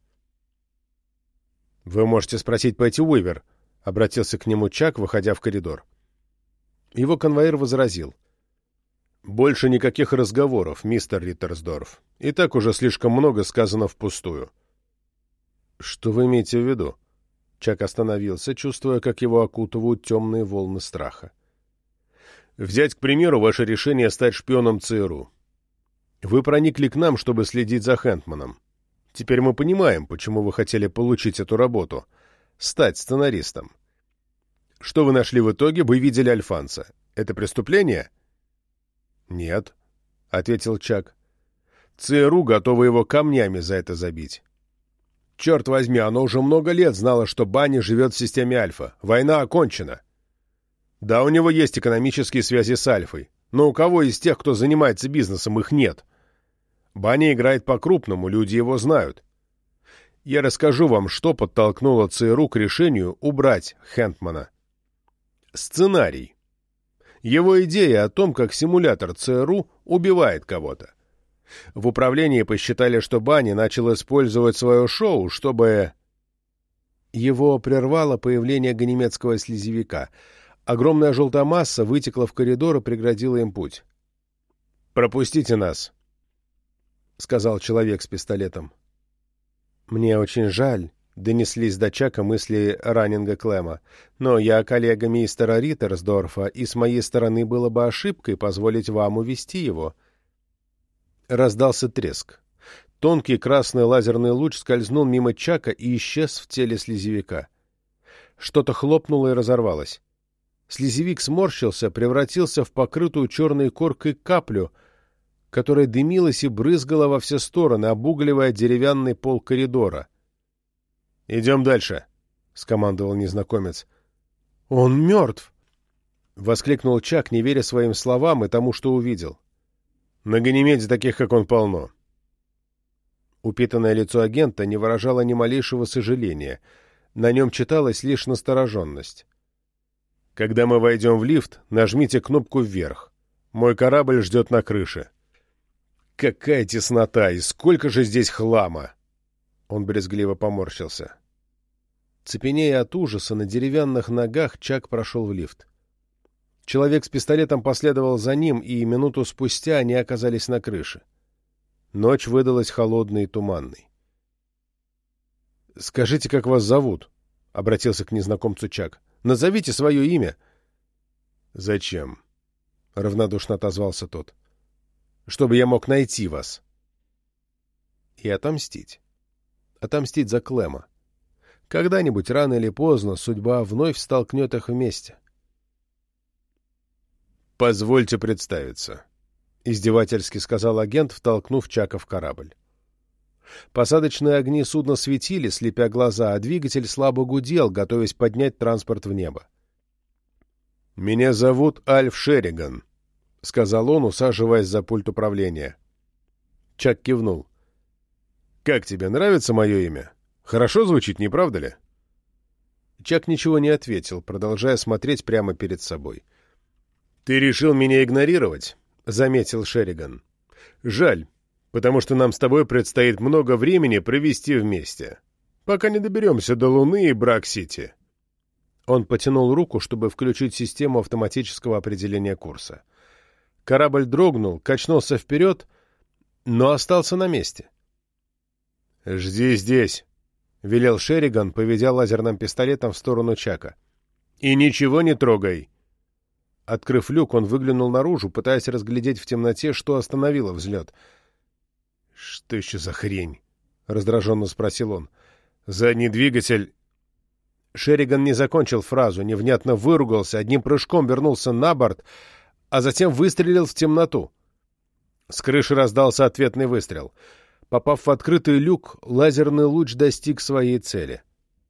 «Вы можете спросить Пэтти Уивер», — обратился к нему Чак, выходя в коридор. Его конвоир возразил. «Больше никаких разговоров, мистер Риттерсдорф. И так уже слишком много сказано впустую». «Что вы имеете в виду?» Чак остановился, чувствуя, как его окутывают темные волны страха. «Взять, к примеру, ваше решение стать шпионом ЦРУ. Вы проникли к нам, чтобы следить за Хэнтманом. Теперь мы понимаем, почему вы хотели получить эту работу — стать сценаристом. Что вы нашли в итоге? Вы видели Альфанса. Это преступление?» «Нет», — ответил Чак. «ЦРУ готовы его камнями за это забить. Черт возьми, оно уже много лет знало, что Банни живет в системе Альфа. Война окончена. Да, у него есть экономические связи с Альфой, но у кого из тех, кто занимается бизнесом, их нет? Банни играет по-крупному, люди его знают. Я расскажу вам, что подтолкнуло ЦРУ к решению убрать Хэнтмана. Сценарий. Его идея о том, как симулятор ЦРУ убивает кого-то. В управлении посчитали, что Банни начал использовать свое шоу, чтобы... Его прервало появление ганимедского слизевика. Огромная желтая масса вытекла в коридор и преградила им путь. «Пропустите нас», — сказал человек с пистолетом. «Мне очень жаль», — донеслись до Чака мысли Раннинга Клема, «но я коллега мистера Риттерсдорфа, и с моей стороны было бы ошибкой позволить вам увести его». Раздался треск. Тонкий красный лазерный луч скользнул мимо Чака и исчез в теле слизевика. Что-то хлопнуло и разорвалось. Слизевик сморщился, превратился в покрытую черной коркой каплю, которая дымилась и брызгала во все стороны, обугливая деревянный пол коридора. «Идем дальше», — скомандовал незнакомец. «Он мертв!» — воскликнул Чак, не веря своим словам и тому, что увидел. «На Ганимеде таких, как он, полно». Упитанное лицо агента не выражало ни малейшего сожаления. На нем читалась лишь настороженность. «Когда мы войдем в лифт, нажмите кнопку вверх. Мой корабль ждет на крыше». «Какая теснота! И сколько же здесь хлама!» Он брезгливо поморщился. Цепенея от ужаса, на деревянных ногах Чак прошел в лифт. Человек с пистолетом последовал за ним, и минуту спустя они оказались на крыше. Ночь выдалась холодной и туманной. «Скажите, как вас зовут?» — обратился к незнакомцу Чак. «Назовите свое имя». «Зачем?» — равнодушно отозвался тот. «Чтобы я мог найти вас». И отомстить. Отомстить за Клема. Когда-нибудь, рано или поздно, судьба вновь столкнет их вместе. «Позвольте представиться», — издевательски сказал агент, втолкнув Чака в корабль. Посадочные огни судна светили, слепя глаза, а двигатель слабо гудел, готовясь поднять транспорт в небо. «Меня зовут Альф Шериган», — сказал он, усаживаясь за пульт управления. Чак кивнул. «Как тебе, нравится мое имя? Хорошо звучит, не правда ли?» Чак ничего не ответил, продолжая смотреть прямо перед собой. «Ты решил меня игнорировать?» — заметил Шериган. «Жаль, потому что нам с тобой предстоит много времени провести вместе, пока не доберемся до Луны и Брак-Сити». Он потянул руку, чтобы включить систему автоматического определения курса. Корабль дрогнул, качнулся вперед, но остался на месте. «Жди здесь», — велел Шериган, поведя лазерным пистолетом в сторону Чака. «И ничего не трогай». Открыв люк, он выглянул наружу, пытаясь разглядеть в темноте, что остановило взлет. «Что еще за хрень?» — раздраженно спросил он. «Задний двигатель...» Шериган не закончил фразу, невнятно выругался, одним прыжком вернулся на борт, а затем выстрелил в темноту. С крыши раздался ответный выстрел. Попав в открытый люк, лазерный луч достиг своей цели.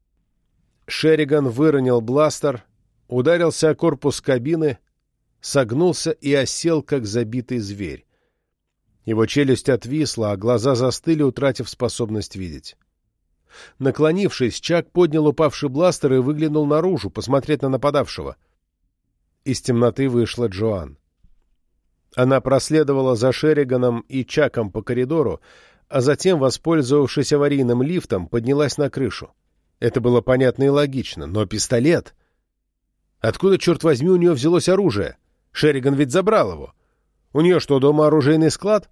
Шериган выронил бластер, ударился о корпус кабины, согнулся и осел, как забитый зверь. Его челюсть отвисла, а глаза застыли, утратив способность видеть. Наклонившись, Чак поднял упавший бластер и выглянул наружу, посмотреть на нападавшего. Из темноты вышла Джоан. Она проследовала за Шериганом и Чаком по коридору, а затем, воспользовавшись аварийным лифтом, поднялась на крышу. Это было понятно и логично, но пистолет... Откуда, черт возьми, у нее взялось оружие? Шериган ведь забрал его. У нее что, дома оружейный склад?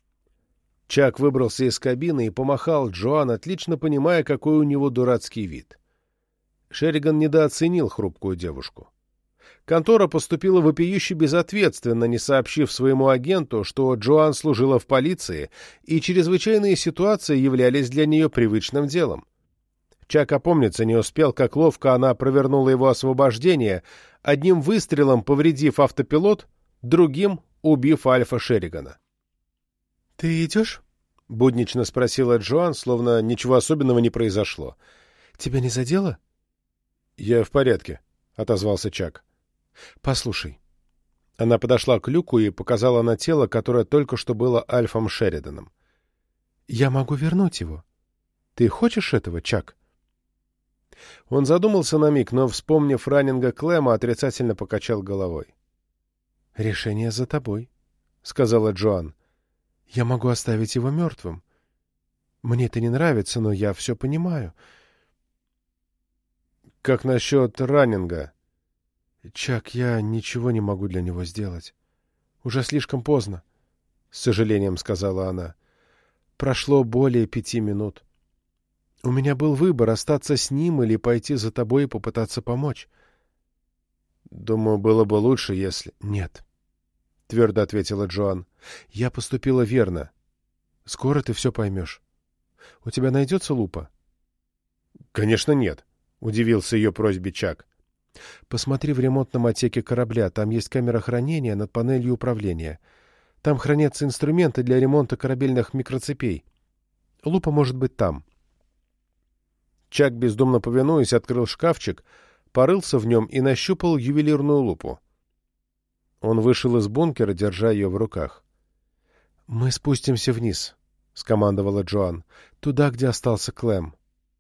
Чак выбрался из кабины и помахал Джоан, отлично понимая, какой у него дурацкий вид. Шериган недооценил хрупкую девушку. Контора поступила вопиюще безответственно, не сообщив своему агенту, что Джоан служила в полиции, и чрезвычайные ситуации являлись для нее привычным делом. Чак опомниться не успел, как ловко она провернула его освобождение, одним выстрелом повредив автопилот, другим убив Альфа Шеригана. — Ты идешь? — буднично спросила Джоан, словно ничего особенного не произошло. — Тебя не задело? — Я в порядке, — отозвался Чак. — Послушай. Она подошла к люку и показала на тело, которое только что было Альфом Шериданом. — Я могу вернуть его. Ты хочешь этого, Чак? Он задумался на миг, но, вспомнив раннинга Клема, отрицательно покачал головой. — Решение за тобой, — сказала Джоан. — Я могу оставить его мертвым. Мне это не нравится, но я все понимаю. — Как насчет раннинга? — Чак, я ничего не могу для него сделать. Уже слишком поздно, — с сожалением сказала она. — Прошло более пяти минут. У меня был выбор — остаться с ним или пойти за тобой и попытаться помочь. — Думаю, было бы лучше, если... — Нет, — твердо ответила Джоан. — Я поступила верно. Скоро ты все поймешь. У тебя найдется лупа? — Конечно, нет, — удивился ее просьбе Чак. — Посмотри в ремонтном отсеке корабля. Там есть камера хранения над панелью управления. Там хранятся инструменты для ремонта корабельных микроцепей. Лупа может быть там. Чак, бездумно повинуясь, открыл шкафчик, порылся в нем и нащупал ювелирную лупу. Он вышел из бункера, держа ее в руках. — Мы спустимся вниз, — скомандовала Джоан, — туда, где остался Клем.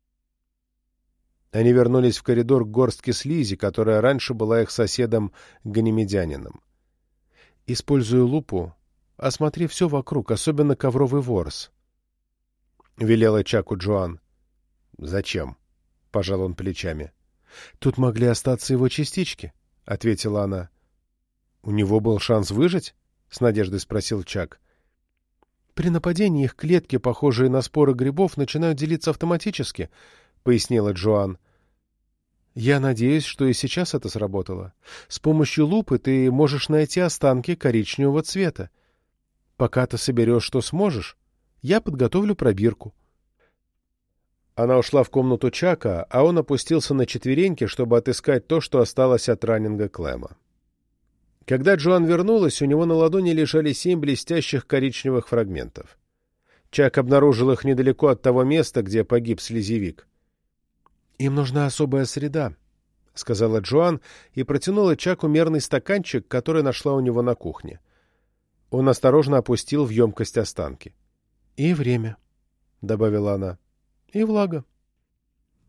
Они вернулись в коридор к горстке слизи, которая раньше была их соседом-ганимедянином. — Используя лупу, осмотри все вокруг, особенно ковровый ворс, — велела Чаку Джоан. — Зачем? — пожал он плечами. — Тут могли остаться его частички, — ответила она. — У него был шанс выжить? — с надеждой спросил Чак. — При нападении их клетки, похожие на споры грибов, начинают делиться автоматически, — пояснила Джоан. — Я надеюсь, что и сейчас это сработало. С помощью лупы ты можешь найти останки коричневого цвета. Пока ты соберешь, что сможешь, я подготовлю пробирку. Она ушла в комнату Чака, а он опустился на четвереньки, чтобы отыскать то, что осталось от раннинга Клема. Когда Джоан вернулась, у него на ладони лежали семь блестящих коричневых фрагментов. Чак обнаружил их недалеко от того места, где погиб слизевик. — Им нужна особая среда, — сказала Джоан и протянула Чаку мерный стаканчик, который нашла у него на кухне. Он осторожно опустил в емкость останки. — И время, — добавила она. — И влага.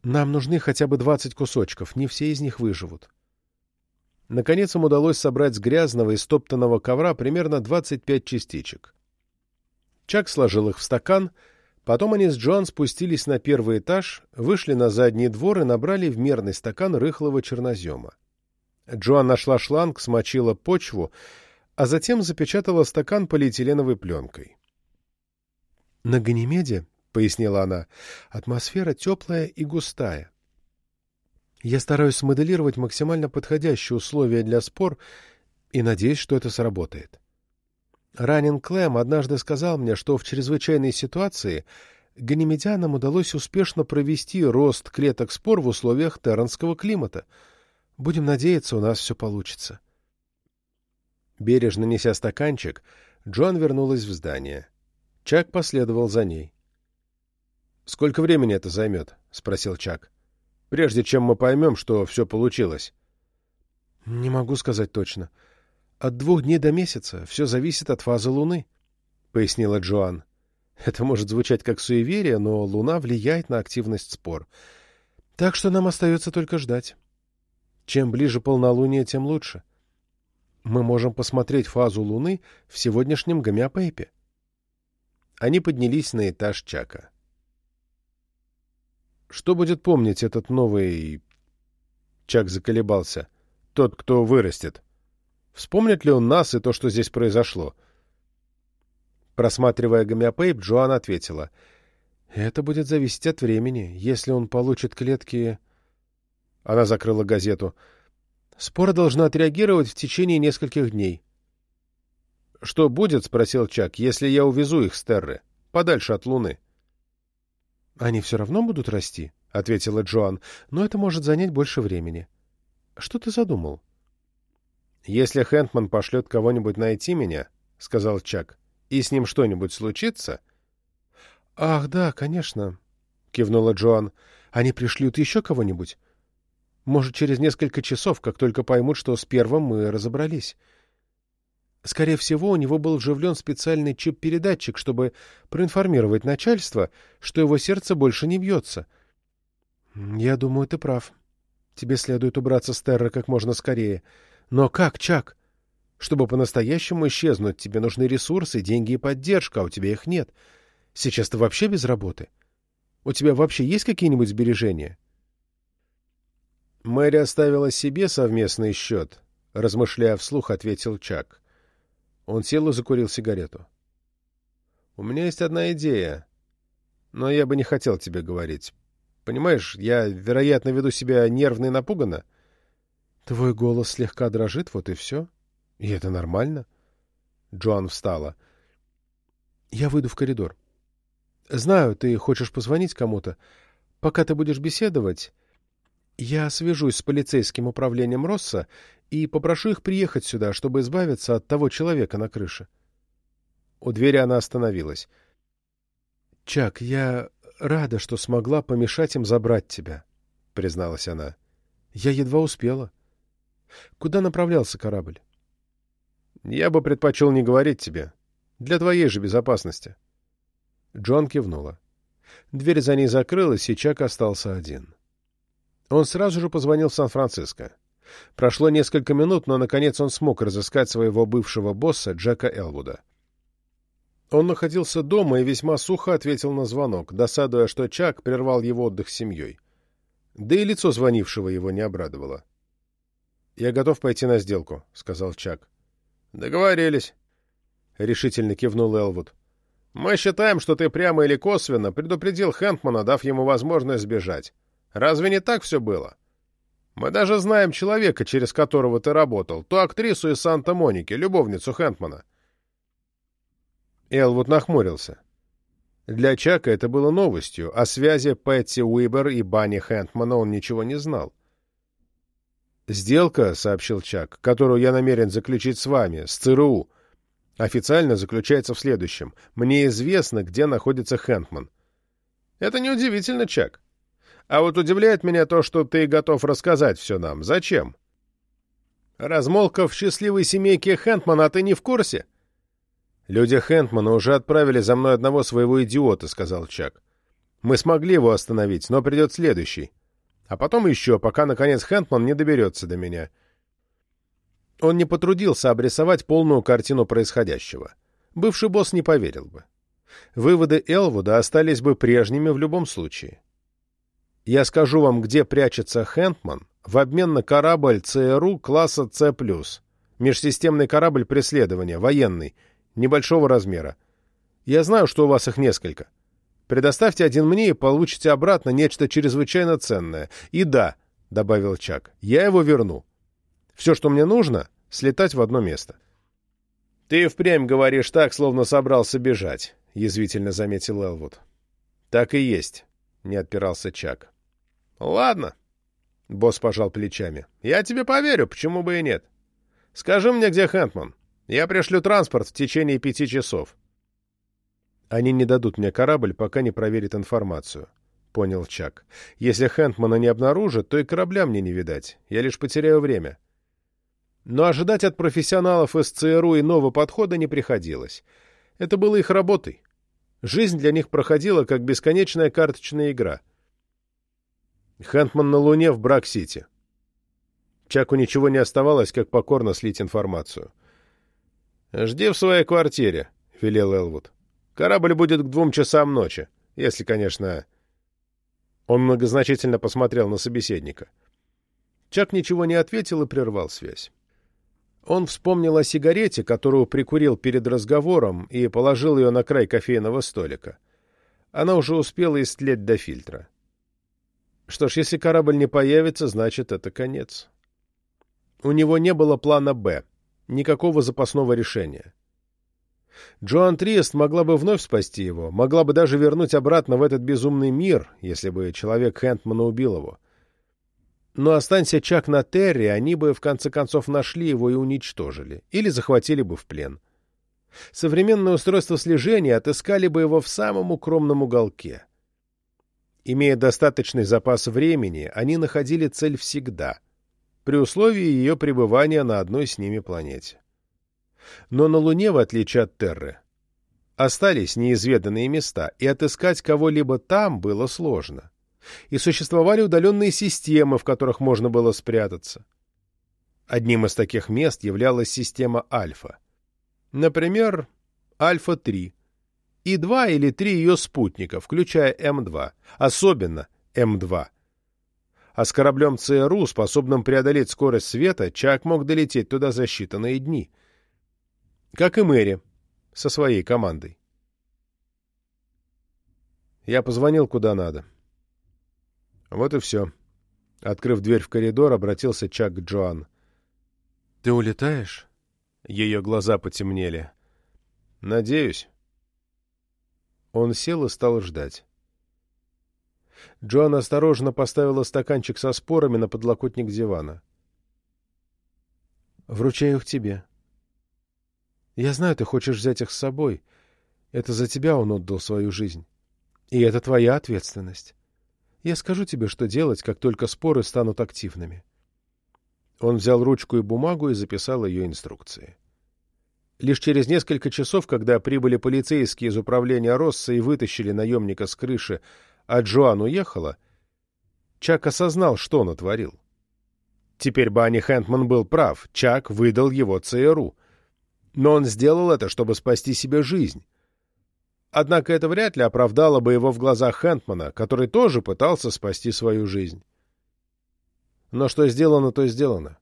Нам нужны хотя бы двадцать кусочков, не все из них выживут. Наконец им удалось собрать с грязного и стоптанного ковра примерно двадцать пять частичек. Чак сложил их в стакан, потом они с Джоан спустились на первый этаж, вышли на задний двор и набрали в мерный стакан рыхлого чернозема. Джоан нашла шланг, смочила почву, а затем запечатала стакан полиэтиленовой пленкой. «На Ганимеде, — пояснила она, — атмосфера теплая и густая. Я стараюсь смоделировать максимально подходящие условия для спор и надеюсь, что это сработает. Раннин Клэм однажды сказал мне, что в чрезвычайной ситуации ганимедянам удалось успешно провести рост клеток спор в условиях терранского климата. Будем надеяться, у нас все получится». Бережно неся стаканчик, Джоан вернулась в здание. Чак последовал за ней. «Сколько времени это займет?» — спросил Чак. «Прежде чем мы поймем, что все получилось». «Не могу сказать точно. От двух дней до месяца все зависит от фазы Луны», — пояснила Джоан. «Это может звучать как суеверие, но Луна влияет на активность спор. Так что нам остается только ждать. Чем ближе полнолуние, тем лучше. Мы можем посмотреть фазу Луны в сегодняшнем гомеопейпе». Они поднялись на этаж Чака. «Что будет помнить этот новый...» Чак заколебался. «Тот, кто вырастет. Вспомнит ли он нас и то, что здесь произошло?» Просматривая гомеопейп, Джоан ответила. «Это будет зависеть от времени. Если он получит клетки...» Она закрыла газету. «Спора должна отреагировать в течение нескольких дней». «Что будет, — спросил Чак, — если я увезу их с Терры, подальше от Луны?» «Они все равно будут расти, — ответила Джоан, — но это может занять больше времени. Что ты задумал?» «Если Хэндман пошлет кого-нибудь найти меня, — сказал Чак, — и с ним что-нибудь случится...» «Ах, да, конечно, — кивнула Джоан. — Они пришлют еще кого-нибудь? Может, через несколько часов, как только поймут, что с первым мы разобрались. Скорее всего, у него был вживлен специальный чип-передатчик, чтобы проинформировать начальство, что его сердце больше не бьется. Я думаю, ты прав. Тебе следует убраться с Терры как можно скорее. Но как, Чак? Чтобы по-настоящему исчезнуть, тебе нужны ресурсы, деньги и поддержка, а у тебя их нет. Сейчас ты вообще без работы. У тебя вообще есть какие-нибудь сбережения?» «Мэри оставила себе совместный счет», — размышляя вслух, ответил Чак. Он сел и закурил сигарету. «У меня есть одна идея, но я бы не хотел тебе говорить. Понимаешь, я, вероятно, веду себя нервно и напуганно». «Твой голос слегка дрожит, вот и все. И это нормально». Джоан встала. «Я выйду в коридор. Знаю, ты хочешь позвонить кому-то. Пока ты будешь беседовать, я свяжусь с полицейским управлением Росса и попрошу их приехать сюда, чтобы избавиться от того человека на крыше». У двери она остановилась. «Чак, я рада, что смогла помешать им забрать тебя», — призналась она. «Я едва успела. Куда направлялся корабль?» «Я бы предпочел не говорить тебе. Для твоей же безопасности». Джон кивнула. Дверь за ней закрылась, и Чак остался один. Он сразу же позвонил в Сан-Франциско. Прошло несколько минут, но, наконец, он смог разыскать своего бывшего босса Джека Элвуда. Он находился дома и весьма сухо ответил на звонок, досадуя, что Чак прервал его отдых с семьей. Да и лицо звонившего его не обрадовало. «Я готов пойти на сделку», — сказал Чак. «Договорились», — решительно кивнул Элвуд. «Мы считаем, что ты прямо или косвенно предупредил Хэндмана, дав ему возможность сбежать. Разве не так все было? Мы даже знаем человека, через которого ты работал, ту актрису из Санта-Моники, любовницу Хэндмана». Элвуд нахмурился. Для Чака это было новостью. О связи Пэтти Уибер и Банни Хэндмана он ничего не знал. «Сделка, — сообщил Чак, — которую я намерен заключить с вами, с ЦРУ, официально заключается в следующем. Мне известно, где находится Хэндман». «Это неудивительно, Чак. А вот удивляет меня то, что ты готов рассказать все нам. Зачем? Размолвка в счастливой семейке Хэндмана, а ты не в курсе?» «Люди Хэндмана уже отправили за мной одного своего идиота», — сказал Чак. Мы смогли его остановить, но придет следующий. А потом еще, пока, наконец, Хэнтман не доберется до меня. Он не потрудился обрисовать полную картину происходящего. Бывший босс не поверил бы. Выводы Элвуда остались бы прежними в любом случае. Я скажу вам, где прячется Хэнтман, в обмен на корабль ЦРУ класса С+. Межсистемный корабль преследования, военный, небольшого размера. Я знаю, что у вас их несколько. Предоставьте один мне и получите обратно нечто чрезвычайно ценное. И да, — добавил Чак, — я его верну. Все, что мне нужно, — слетать в одно место. — Ты впрямь говоришь так, словно собрался бежать, — язвительно заметил Элвуд. — Так и есть, — не отпирался Чак. — Ладно, — босс пожал плечами. — Я тебе поверю, почему бы и нет. Скажи мне, где Хэнтман. Я пришлю транспорт в течение пяти часов. Они не дадут мне корабль, пока не проверят информацию, — понял Чак. Если Хэнтмана не обнаружат, то и корабля мне не видать. Я лишь потеряю время. Но ожидать от профессионалов из ЦРУ иного подхода не приходилось. Это было их работой. Жизнь для них проходила, как бесконечная карточная игра. Хэнтман на Луне в Брак-Сити. Чаку ничего не оставалось, как покорно слить информацию. «Жди в своей квартире», — велел Элвуд. «Корабль будет к двум часам ночи, если, конечно...» Он многозначительно посмотрел на собеседника. Чак ничего не ответил и прервал связь. Он вспомнил о сигарете, которую прикурил перед разговором, и положил ее на край кофейного столика. Она уже успела истлеть до фильтра. Что ж, если корабль не появится, значит, это конец. У него не было плана «Б», никакого запасного решения. Джоан Триест могла бы вновь спасти его, могла бы даже вернуть обратно в этот безумный мир, если бы человек Хэнтмана убил его. Но останься Чак на Терре, они бы в конце концов нашли его и уничтожили, или захватили бы в плен. Современное устройство слежения отыскали бы его в самом укромном уголке. Имея достаточный запас времени, они находили цель всегда, при условии ее пребывания на одной с ними планете. Но на Луне, в отличие от Терры, остались неизведанные места, и отыскать кого-либо там было сложно. И существовали удаленные системы, в которых можно было спрятаться. Одним из таких мест являлась система Альфа. Например, Альфа три. И два или три ее спутника, включая М два, особенно М два. А с кораблем ЦРУ, способным преодолеть скорость света, Чак мог долететь туда за считанные дни. Как и Мэри со своей командой. Я позвонил куда надо. Вот и все. Открыв дверь в коридор, обратился Чак к Джоан. — Ты улетаешь? Ее глаза потемнели. — Надеюсь. Он сел и стал ждать. Джоан осторожно поставила стаканчик со спорами на подлокотник дивана. — Вручаю их тебе. Я знаю, ты хочешь взять их с собой. Это за тебя он отдал свою жизнь. И это твоя ответственность. Я скажу тебе, что делать, как только споры станут активными. Он взял ручку и бумагу и записал ее инструкции. Лишь через несколько часов, когда прибыли полицейские из управления Росса и вытащили наемника с крыши, а Джоан уехала, Чак осознал, что натворил. Теперь Банни Хэнтман был прав, Чак выдал его ЦРУ. Но он сделал это, чтобы спасти себе жизнь. Однако это вряд ли оправдало бы его в глазах Хэнтмана, который тоже пытался спасти свою жизнь. Но что сделано, то сделано.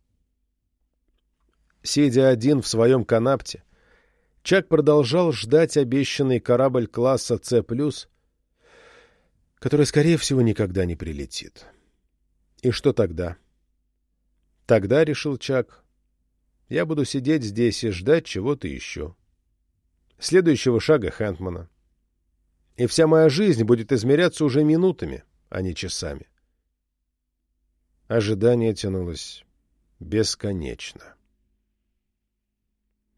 Сидя один в своем канапте, Чак продолжал ждать обещанный корабль класса С+, который, скорее всего, никогда не прилетит. И что тогда? Тогда, решил Чак, я буду сидеть здесь и ждать чего-то еще. Следующего шага Хэнтмана. И вся моя жизнь будет измеряться уже минутами, а не часами. Ожидание тянулось бесконечно.